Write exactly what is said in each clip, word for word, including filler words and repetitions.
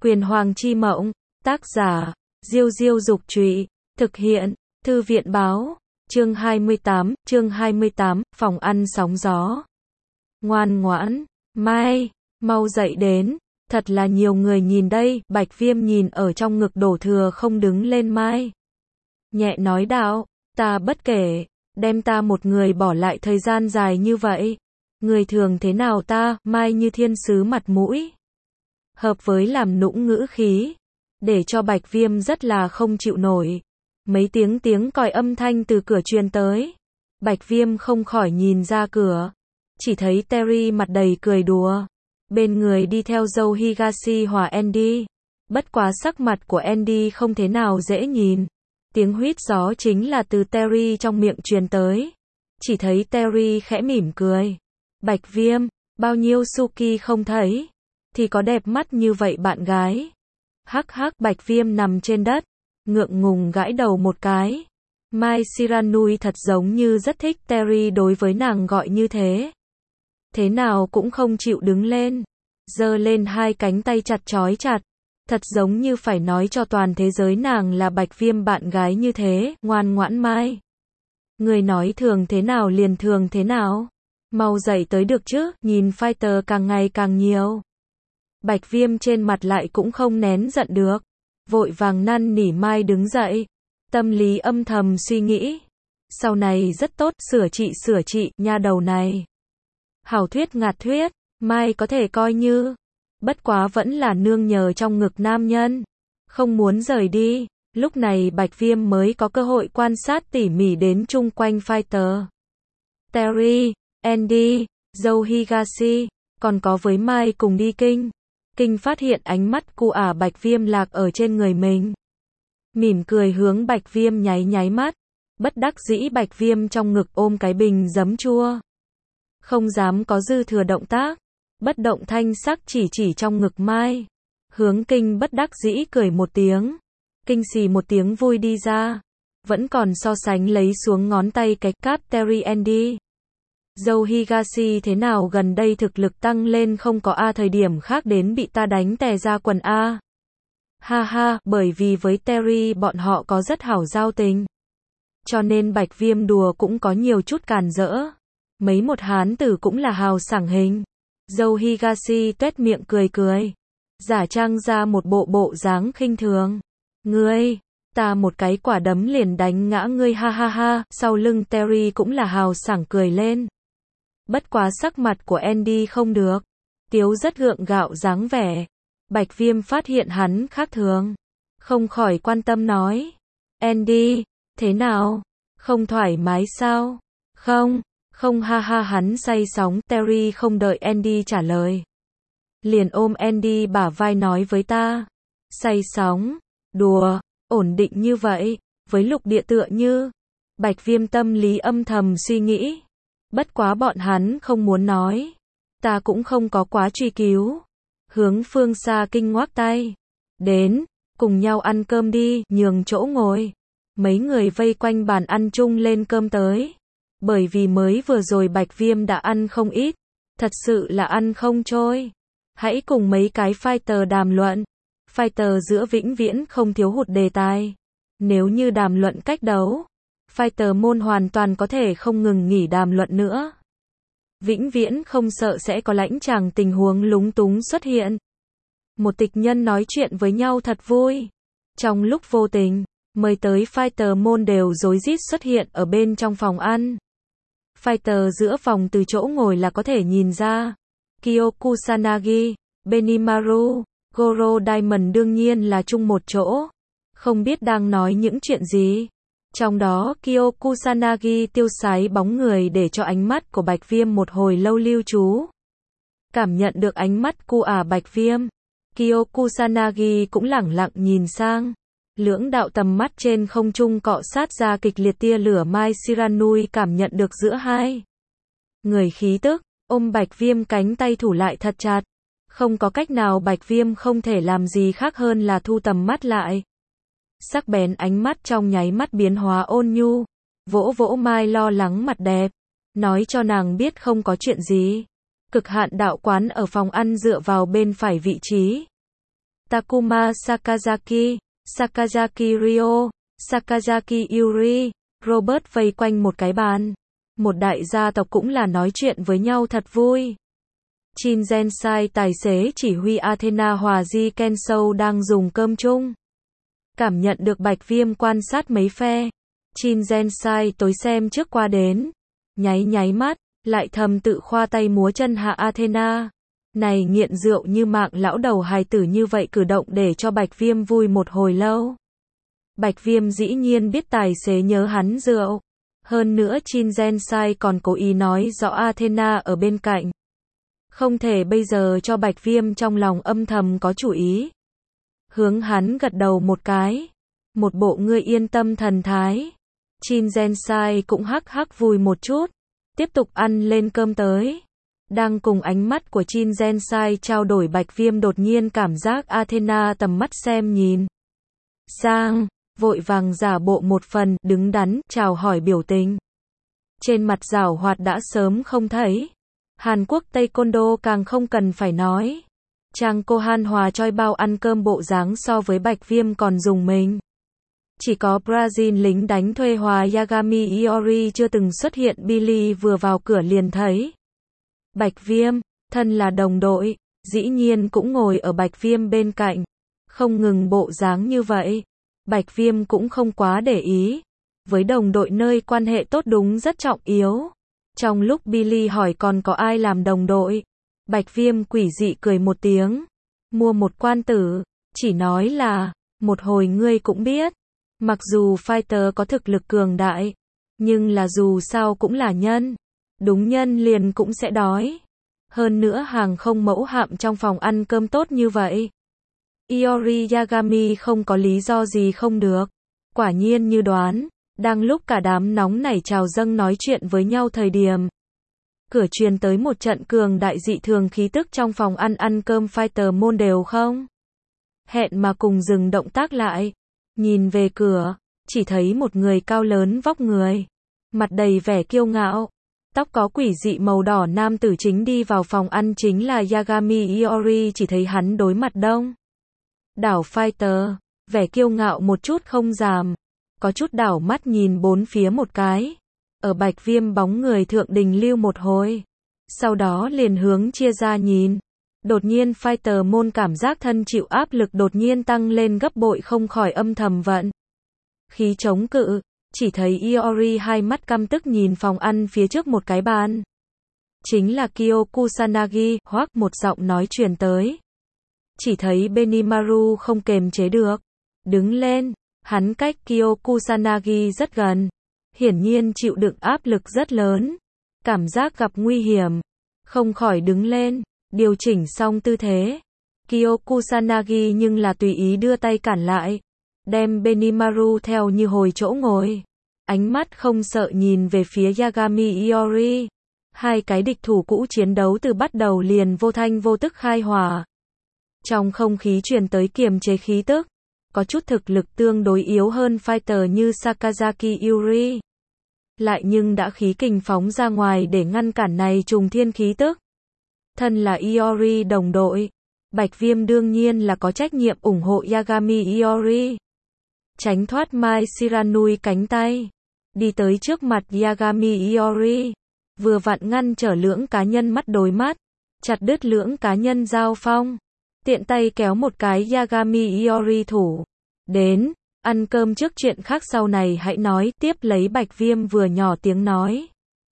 Quyền Hoàng chi mộng, tác giả, Diêu Diêu Dục Trụy, thực hiện, Thư viện Báo, chương hai mươi tám, chương hai mươi tám, phòng ăn sóng gió. Ngoan ngoãn, Mai, mau dậy đến, thật là nhiều người nhìn đây, Bạch Viêm nhìn ở trong ngực đổ thừa không đứng lên Mai. Nhẹ nói đạo, ta bất kể, đem ta một người bỏ lại thời gian dài như vậy. Người thường thế nào ta, Mai như thiên sứ mặt mũi. Hợp với làm nũng ngữ khí, để cho Bạch Viêm rất là không chịu nổi. Mấy tiếng tiếng còi âm thanh từ cửa truyền tới. Bạch Viêm không khỏi nhìn ra cửa, chỉ thấy Terry mặt đầy cười đùa. Bên người đi theo dâu Higashi hòa Andy. Bất quá sắc mặt của Andy không thế nào dễ nhìn. Tiếng huýt gió chính là từ Terry trong miệng truyền tới. Chỉ thấy Terry khẽ mỉm cười. Bạch Viêm, bao nhiêu Suki không thấy, thì có đẹp mắt như vậy bạn gái. Hắc hắc, Bạch Viêm nằm trên đất, ngượng ngùng gãi đầu một cái. Mai Shiranui thật giống như rất thích Terry đối với nàng gọi như thế. Thế nào cũng không chịu đứng lên, giơ lên hai cánh tay chặt chói chặt. Thật giống như phải nói cho toàn thế giới nàng là Bạch Viêm bạn gái như thế, ngoan ngoãn Mai. Người nói thường thế nào liền thường thế nào. Mau dậy tới được chứ, nhìn fighter càng ngày càng nhiều. Bạch Viêm trên mặt lại cũng không nén giận được. Vội vàng năn nỉ Mai đứng dậy. Tâm lý âm thầm suy nghĩ. Sau này rất tốt, sửa trị sửa trị, nha đầu này. Hảo thuyết ngạt thuyết, Mai có thể coi như. Bất quá vẫn là nương nhờ trong ngực nam nhân. Không muốn rời đi. Lúc này Bạch Viêm mới có cơ hội quan sát tỉ mỉ đến chung quanh fighter. Terry, Andy, dâu Higashi, còn có với Mai cùng đi kinh. Kinh phát hiện ánh mắt cu ả Bạch Viêm lạc ở trên người mình. Mỉm cười hướng Bạch Viêm nháy nháy mắt. Bất đắc dĩ Bạch Viêm trong ngực ôm cái bình giấm chua. Không dám có dư thừa động tác. Bất động thanh sắc chỉ chỉ trong ngực Mai. Hướng Kinh bất đắc dĩ cười một tiếng. Kinh xì một tiếng vui đi ra. Vẫn còn so sánh lấy xuống ngón tay cái cáp Terry Andy. Dâu Higashi thế nào gần đây thực lực tăng lên không có A thời điểm khác đến bị ta đánh tè ra quần A. Ha ha, bởi vì với Terry bọn họ có rất hảo giao tình. Cho nên Bạch Viêm đùa cũng có nhiều chút càn rỡ. Mấy một hán tử cũng là hào sảng hình. Dâu Higashi tuét miệng cười cười. Giả trang ra một bộ bộ dáng khinh thường. Ngươi, ta một cái quả đấm liền đánh ngã ngươi ha ha ha. Sau lưng Terry cũng là hào sảng cười lên. Bất quá sắc mặt của Andy không được. Tiếu rất gượng gạo dáng vẻ. Bạch Viêm phát hiện hắn khác thường. Không khỏi quan tâm nói. Andy, thế nào? Không thoải mái sao? Không, không ha ha hắn say sóng. Terry không đợi Andy trả lời. Liền ôm Andy bả vai nói với ta. Say sóng, đùa, ổn định như vậy, với lục địa tựa như. Bạch Viêm tâm lý âm thầm suy nghĩ. Bất quá bọn hắn không muốn nói. Ta cũng không có quá truy cứu. Hướng phương xa Kinh ngoác tay. Đến, cùng nhau ăn cơm đi, nhường chỗ ngồi. Mấy người vây quanh bàn ăn chung lên cơm tới. Bởi vì mới vừa rồi Bạch Viêm đã ăn không ít. Thật sự là ăn không trôi. Hãy cùng mấy cái fighter đàm luận. Fighter giữa vĩnh viễn không thiếu hụt đề tài. Nếu như đàm luận cách đấu, fighter môn hoàn toàn có thể không ngừng nghỉ đàm luận nữa. Vĩnh viễn không sợ sẽ có lãnh chàng tình huống lúng túng xuất hiện. Một tịch nhân nói chuyện với nhau thật vui. Trong lúc vô tình, mời tới fighter môn đều rối rít xuất hiện ở bên trong phòng ăn. Fighter giữa phòng từ chỗ ngồi là có thể nhìn ra. Kyo Kusanagi, Benimaru, Goro Diamond đương nhiên là chung một chỗ. Không biết đang nói những chuyện gì. Trong đó Kyo Kusanagi tiêu sái bóng người để cho ánh mắt của Bạch Viêm một hồi lâu lưu trú. Cảm nhận được ánh mắt cu ả Bạch Viêm. Kyo Kusanagi cũng lẳng lặng nhìn sang. Lưỡng đạo tầm mắt trên không trung cọ sát ra kịch liệt tia lửa. Mai Shiranui cảm nhận được giữa hai người khí tức, ôm Bạch Viêm cánh tay thủ lại thật chặt. Không có cách nào Bạch Viêm không thể làm gì khác hơn là thu tầm mắt lại. Sắc bén ánh mắt trong nháy mắt biến hóa ôn nhu. Vỗ vỗ Mai lo lắng mặt đẹp. Nói cho nàng biết không có chuyện gì. Cực hạn đạo quán ở phòng ăn dựa vào bên phải vị trí. Takuma Sakazaki, Sakazaki Ryo, Sakazaki Yuri, Robert vây quanh một cái bàn. Một đại gia tộc cũng là nói chuyện với nhau thật vui. Shin Gensai tài xế chỉ huy Athena Hòa Di Kensou đang dùng cơm chung. Cảm nhận được Bạch Viêm quan sát mấy phe. Shin Gensai tối xem trước qua đến. Nháy nháy mắt, lại thầm tự khoa tay múa chân hạ Athena. Này nghiện rượu như mạng lão đầu hài tử như vậy cử động để cho Bạch Viêm vui một hồi lâu. Bạch Viêm dĩ nhiên biết tài xế nhớ hắn rượu. Hơn nữa Shin Gensai còn cố ý nói rõ Athena ở bên cạnh. Không thể bây giờ cho Bạch Viêm trong lòng âm thầm có chủ ý. Hướng hắn gật đầu một cái. Một bộ ngươi yên tâm thần thái. Shin Gensai cũng hắc hắc vui một chút. Tiếp tục ăn lên cơm tới. Đang cùng ánh mắt của Shin Gensai trao đổi, Bạch Viêm đột nhiên cảm giác Athena tầm mắt xem nhìn sang, vội vàng giả bộ một phần đứng đắn chào hỏi biểu tình. Trên mặt giảo hoạt đã sớm không thấy. Hàn Quốc Taekwondo càng không cần phải nói. Trang Kohan hòa choi bao ăn cơm bộ dáng so với Bạch Viêm còn dùng mình. Chỉ có Brazil lính đánh thuê hòa Yagami Iori chưa từng xuất hiện. Billy vừa vào cửa liền thấy Bạch Viêm, thân là đồng đội, dĩ nhiên cũng ngồi ở Bạch Viêm bên cạnh. Không ngừng bộ dáng như vậy, Bạch Viêm cũng không quá để ý. Với đồng đội nơi quan hệ tốt đúng rất trọng yếu. Trong lúc Billy hỏi còn có ai làm đồng đội, Bạch Viêm quỷ dị cười một tiếng. Mua một quan tử, chỉ nói là, một hồi ngươi cũng biết. Mặc dù fighter có thực lực cường đại, nhưng là dù sao cũng là nhân. Đúng nhân liền cũng sẽ đói. Hơn nữa hàng không mẫu hạm trong phòng ăn cơm tốt như vậy. Iori Yagami không có lý do gì không được. Quả nhiên như đoán, đang lúc cả đám nóng nảy trào dâng nói chuyện với nhau thời điểm. Cửa truyền tới một trận cường đại dị thường khí tức trong phòng ăn ăn cơm fighter môn đều không. Hẹn mà cùng dừng động tác lại. Nhìn về cửa, chỉ thấy một người cao lớn vóc người. Mặt đầy vẻ kiêu ngạo. Tóc có quỷ dị màu đỏ nam tử chính đi vào phòng ăn chính là Yagami Iori, chỉ thấy hắn đối mặt đông đảo fighter, vẻ kiêu ngạo một chút không giảm, có chút đảo mắt nhìn bốn phía một cái. Ở Bạch Viêm bóng người thượng đình lưu một hồi, sau đó liền hướng chia ra nhìn. Đột nhiên fighter môn cảm giác thân chịu áp lực đột nhiên tăng lên gấp bội, không khỏi âm thầm vận khí chống cự. Chỉ thấy Iori hai mắt căm tức nhìn phòng ăn phía trước một cái bàn. Chính là Kyo Kusanagi, hoắc một giọng nói truyền tới. Chỉ thấy Benimaru không kềm chế được. Đứng lên, hắn cách Kyo Kusanagi rất gần. Hiển nhiên chịu đựng áp lực rất lớn. Cảm giác gặp nguy hiểm. Không khỏi đứng lên, điều chỉnh xong tư thế. Kyo Kusanagi nhưng là tùy ý đưa tay cản lại. Đem Benimaru theo như hồi chỗ ngồi. Ánh mắt không sợ nhìn về phía Yagami Iori. Hai cái địch thủ cũ chiến đấu từ bắt đầu liền vô thanh vô tức khai hỏa. Trong không khí truyền tới kiềm chế khí tức. Có chút thực lực tương đối yếu hơn fighter như Sakazaki Yuri. Lại nhưng đã khí kình phóng ra ngoài để ngăn cản này trùng thiên khí tức. Thân là Iori đồng đội, Bạch Viêm đương nhiên là có trách nhiệm ủng hộ Yagami Iori. Tránh thoát Mai Shiranui cánh tay. Đi tới trước mặt Yagami Iori. Vừa vặn ngăn trở lưỡng cá nhân mắt đối mắt. Chặt đứt lưỡng cá nhân giao phong. Tiện tay kéo một cái Yagami Iori thủ. Đến, ăn cơm trước chuyện khác sau này hãy nói. Tiếp lấy Bạch Viêm vừa nhỏ tiếng nói.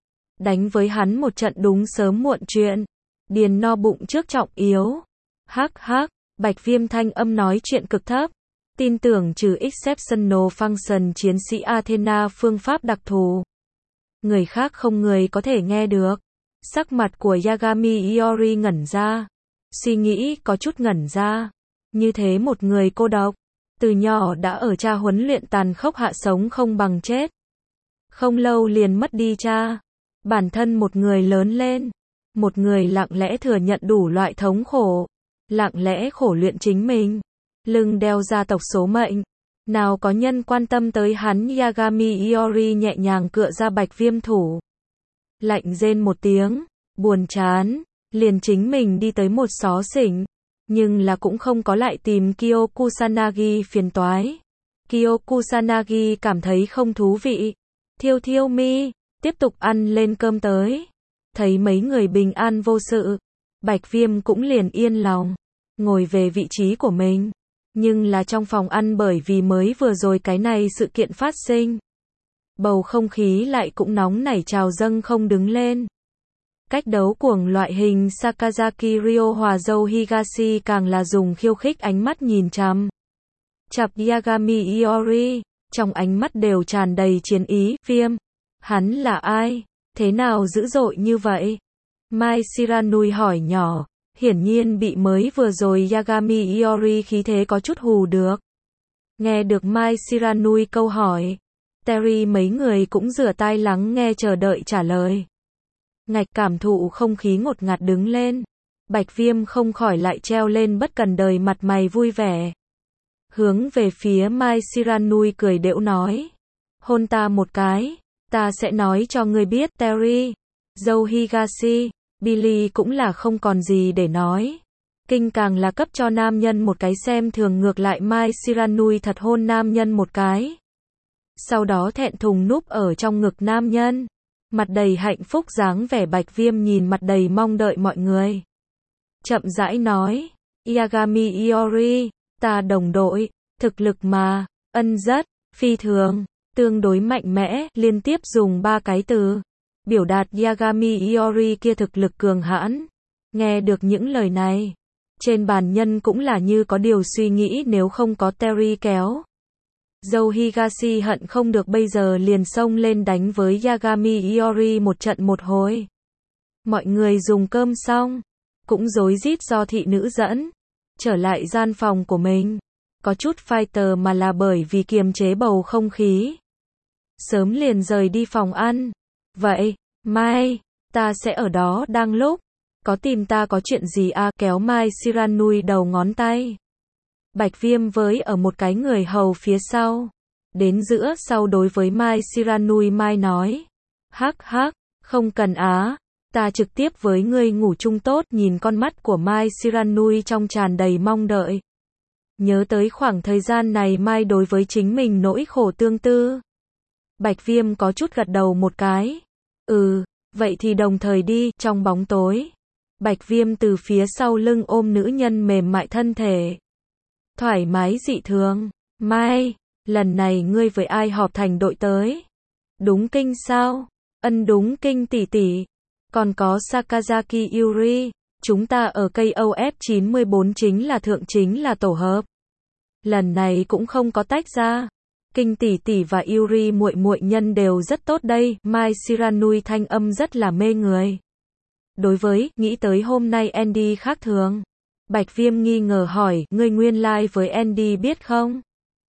Đánh với hắn một trận đúng sớm muộn chuyện. Điền no bụng trước trọng yếu. Hắc hắc, Bạch Viêm thanh âm nói chuyện cực thấp. Tin tưởng trừ exceptional function chiến sĩ Athena phương pháp đặc thù. Người khác không người có thể nghe được. Sắc mặt của Yagami Iori ngẩn ra. Suy nghĩ có chút ngẩn ra. Như thế một người cô độc. Từ nhỏ đã ở cha huấn luyện tàn khốc hạ sống không bằng chết. Không lâu liền mất đi cha. Bản thân một người lớn lên. Một người lặng lẽ thừa nhận đủ loại thống khổ. Lặng lẽ khổ luyện chính mình. Lưng đeo gia tộc số mệnh. Nào có nhân quan tâm tới hắn. Yagami Iori nhẹ nhàng cựa ra Bạch Viêm thủ. Lạnh rên một tiếng. Buồn chán. Liền chính mình đi tới một xó xỉnh. nhưng là cũng không có lại tìm Kyo Kusanagi phiền toái. Kyo Kusanagi cảm thấy không thú vị. Thiêu thiêu mi, tiếp tục ăn lên cơm tới. Thấy mấy người bình an vô sự, Bạch Viêm cũng liền yên lòng, ngồi về vị trí của mình. Nhưng là trong phòng ăn bởi vì mới vừa rồi cái này sự kiện phát sinh, bầu không khí lại cũng nóng nảy trào dâng không đứng lên. Cách đấu cuồng loại hình Sakazaki Ryo hòa dâu Higashi càng là dùng khiêu khích ánh mắt nhìn chằm chặp Yagami Iori, trong ánh mắt đều tràn đầy chiến ý. Viêm, hắn là ai? Thế nào dữ dội như vậy? Mai Shiranui hỏi nhỏ, hiển nhiên bị mới vừa rồi Yagami Iori khí thế có chút hù được. Nghe được Mai Shiranui câu hỏi, Terry mấy người cũng rửa tai lắng nghe chờ đợi trả lời. Ngạch cảm thụ không khí ngột ngạt đứng lên. Bạch Viêm không khỏi lại treo lên bất cần đời mặt mày vui vẻ. Hướng về phía Mai Shiranui cười đễu nói. Hôn ta một cái, ta sẽ nói cho ngươi biết. Terry, dâu Higashi, Billy cũng là không còn gì để nói. Kinh càng là cấp cho nam nhân một cái xem thường, ngược lại Mai Shiranui thật hôn nam nhân một cái. Sau đó thẹn thùng núp ở trong ngực nam nhân. Mặt đầy hạnh phúc dáng vẻ. Bạch Viêm nhìn mặt đầy mong đợi mọi người. Chậm rãi nói, Yagami Iori, ta đồng đội, thực lực mà, ân rất, phi thường, tương đối mạnh mẽ, liên tiếp dùng ba cái từ, biểu đạt Yagami Iori kia thực lực cường hãn. Nghe được những lời này, trên bàn nhân cũng là như có điều suy nghĩ, nếu không có Terry kéo. Dâu Higashi hận không được bây giờ liền xông lên đánh với Yagami Iori một trận một hồi. Mọi người dùng cơm xong, cũng rối rít do thị nữ dẫn, trở lại gian phòng của mình. Có chút fighter mà là bởi vì kiềm chế bầu không khí. Sớm liền rời đi phòng ăn. Vậy, mai, ta sẽ ở đó đang lúc. Có tìm ta có chuyện gì à? Kéo Mai Shiranui đầu ngón tay. Bạch Viêm với ở một cái người hầu phía sau. Đến giữa sau đối với Mai Shiranui Mai nói. Hắc hắc, không cần á. Ta trực tiếp với ngươi ngủ chung tốt. Nhìn con mắt của Mai Shiranui trong tràn đầy mong đợi. Nhớ tới khoảng thời gian này Mai đối với chính mình nỗi khổ tương tư. Bạch Viêm có chút gật đầu một cái. Ừ, vậy thì đồng thời đi. Trong bóng tối, Bạch Viêm từ phía sau lưng ôm nữ nhân mềm mại thân thể. Thoải mái dị thường. Mai, lần này ngươi với ai họp thành đội tới? Đúng kinh sao? Ân đúng kinh tỷ tỷ. Còn có Sakazaki Yuri, chúng ta ở cây O F chín mươi bốn chính là thượng chính là tổ hợp. Lần này cũng không có tách ra. Kinh tỷ tỷ và Yuri muội muội nhân đều rất tốt đây. Mai Shiranui thanh âm rất là mê người. Đối với, nghĩ tới hôm nay Andy khác thường. Bạch Viêm nghi ngờ hỏi, ngươi nguyên lai like với Andy biết không?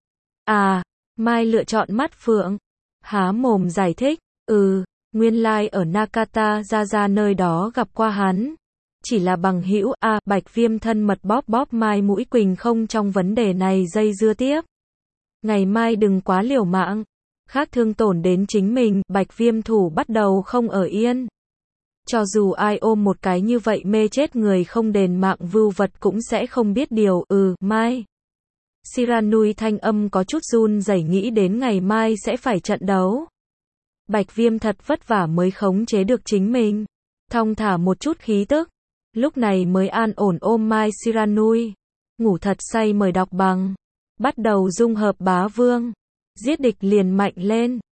À, Mai lựa chọn mắt phượng. Há mồm giải thích, ừ, nguyên lai like ở Nakata ra ra nơi đó gặp qua hắn. Chỉ là bằng hữu. À, Bạch Viêm thân mật bóp bóp Mai mũi, Quỳnh không trong vấn đề này dây dưa tiếp. Ngày mai đừng quá liều mạng, khác thương tổn đến chính mình. Bạch Viêm thủ bắt đầu không ở yên. Cho dù ai ôm một cái như vậy mê chết người không đền mạng vưu vật cũng sẽ không biết điều. Ừ, mai. Shiranui thanh âm có chút run rẩy, nghĩ đến ngày mai sẽ phải trận đấu. Bạch Viêm thật vất vả mới khống chế được chính mình, thong thả một chút khí tức. Lúc này mới an ổn ôm Mai Shiranui. Ngủ thật say mời đọc bằng. Bắt đầu dung hợp bá vương. Giết địch liền mạnh lên.